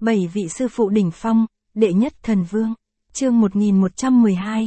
7 vị sư phụ đỉnh phong, đệ nhất thần vương. Chương 1112,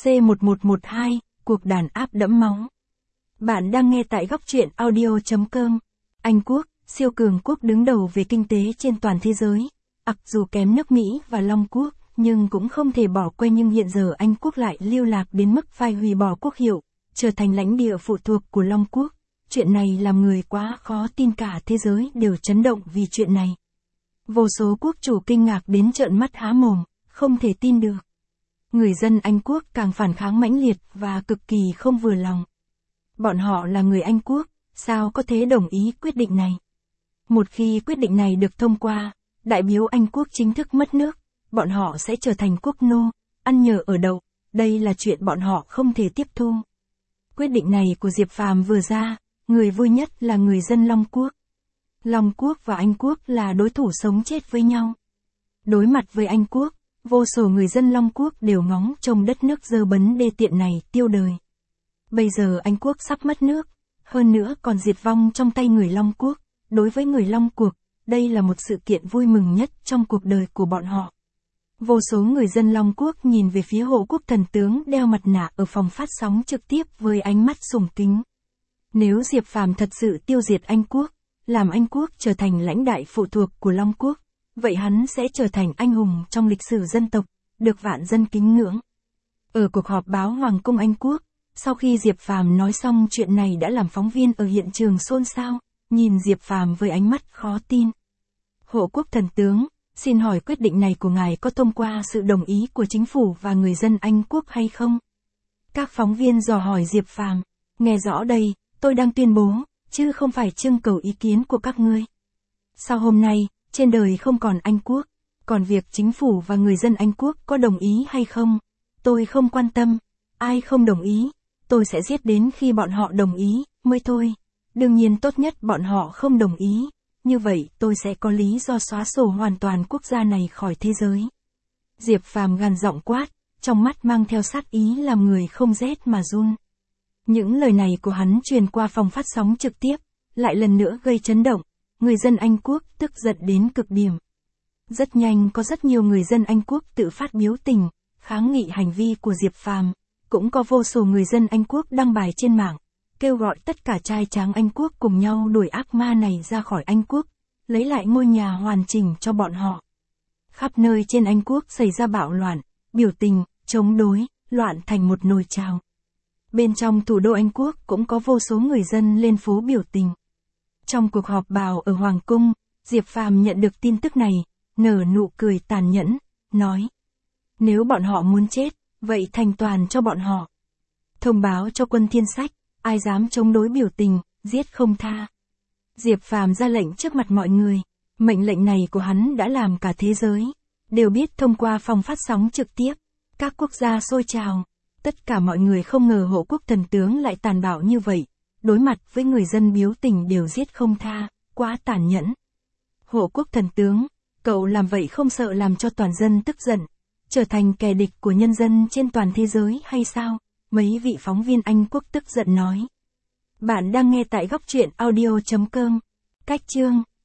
C1112, cuộc đàn áp đẫm máu. Bạn đang nghe tại góc truyện audio.com. Anh Quốc, siêu cường quốc đứng đầu về kinh tế trên toàn thế giới. Mặc dù kém nước Mỹ và Long Quốc, nhưng cũng không thể bỏ quên, nhưng hiện giờ Anh Quốc lại lưu lạc đến mức phải hủy bỏ quốc hiệu, trở thành lãnh địa phụ thuộc của Long Quốc. Chuyện này làm người quá khó tin, cả thế giới đều chấn động vì chuyện này. Vô số quốc chủ kinh ngạc đến trợn mắt há mồm, không thể tin được. Người dân Anh Quốc càng phản kháng mãnh liệt và cực kỳ không vừa lòng. Bọn họ là người Anh Quốc, sao có thể đồng ý quyết định này? Một khi quyết định này được thông qua, đại biểu Anh Quốc chính thức mất nước, bọn họ sẽ trở thành quốc nô, ăn nhờ ở đậu, đây là chuyện bọn họ không thể tiếp thu. Quyết định này của Diệp Phàm vừa ra, người vui nhất là người dân Long Quốc. Long Quốc và Anh Quốc là đối thủ sống chết với nhau. Đối mặt với Anh Quốc, vô số người dân Long Quốc đều ngóng trông đất nước dơ bẩn đê tiện này tiêu đời. Bây giờ Anh Quốc sắp mất nước, hơn nữa còn diệt vong trong tay người Long Quốc. Đối với người Long Quốc, đây là một sự kiện vui mừng nhất trong cuộc đời của bọn họ. Vô số người dân Long Quốc nhìn về phía hộ quốc thần tướng đeo mặt nạ ở phòng phát sóng trực tiếp với ánh mắt sùng kính. Nếu Diệp Phàm thật sự tiêu diệt Anh Quốc, làm Anh Quốc trở thành lãnh đại phụ thuộc của Long Quốc, vậy hắn sẽ trở thành anh hùng trong lịch sử dân tộc, được vạn dân kính ngưỡng. Ở cuộc họp báo Hoàng cung Anh Quốc, sau khi Diệp Phàm nói xong chuyện này đã làm phóng viên ở hiện trường xôn xao, nhìn Diệp Phàm với ánh mắt khó tin. Hộ quốc thần tướng, xin hỏi quyết định này của ngài có thông qua sự đồng ý của chính phủ và người dân Anh Quốc hay không? Các phóng viên dò hỏi Diệp Phàm, nghe rõ đây, tôi đang tuyên bố, chứ không phải trưng cầu ý kiến của các ngươi. Sau hôm nay, trên đời không còn Anh Quốc, còn việc chính phủ và người dân Anh Quốc có đồng ý hay không, tôi không quan tâm, ai không đồng ý, tôi sẽ giết đến khi bọn họ đồng ý, mới thôi. Đương nhiên tốt nhất bọn họ không đồng ý, như vậy tôi sẽ có lý do xóa sổ hoàn toàn quốc gia này khỏi thế giới. Diệp Phàm gằn giọng quát, trong mắt mang theo sát ý làm người không rét mà run. Những lời này của hắn truyền qua phòng phát sóng trực tiếp, lại lần nữa gây chấn động, người dân Anh Quốc tức giận đến cực điểm. Rất nhanh có rất nhiều người dân Anh Quốc tự phát biểu tình, kháng nghị hành vi của Diệp Phàm, cũng có vô số người dân Anh Quốc đăng bài trên mạng, kêu gọi tất cả trai tráng Anh Quốc cùng nhau đuổi ác ma này ra khỏi Anh Quốc, lấy lại ngôi nhà hoàn chỉnh cho bọn họ. Khắp nơi trên Anh Quốc xảy ra bạo loạn, biểu tình, chống đối, loạn thành một nồi chảo. Bên trong thủ đô Anh Quốc cũng có vô số người dân lên phố biểu tình. Trong cuộc họp báo ở Hoàng cung, Diệp Phàm nhận được tin tức này, nở nụ cười tàn nhẫn, nói: nếu bọn họ muốn chết, vậy thành toàn cho bọn họ. Thông báo cho quân Thiên Sách, ai dám chống đối biểu tình, giết không tha. Diệp Phàm ra lệnh trước mặt mọi người, mệnh lệnh này của hắn đã làm cả thế giới đều biết thông qua phòng phát sóng trực tiếp, các quốc gia sôi trào. Tất cả mọi người không ngờ hộ quốc thần tướng lại tàn bạo như vậy, đối mặt với người dân biểu tình đều giết không tha, quá tàn nhẫn. Hộ quốc thần tướng, cậu làm vậy không sợ làm cho toàn dân tức giận, trở thành kẻ địch của nhân dân trên toàn thế giới hay sao? Mấy vị phóng viên Anh Quốc tức giận nói. Bạn đang nghe tại góc truyện audio.com. Cách chương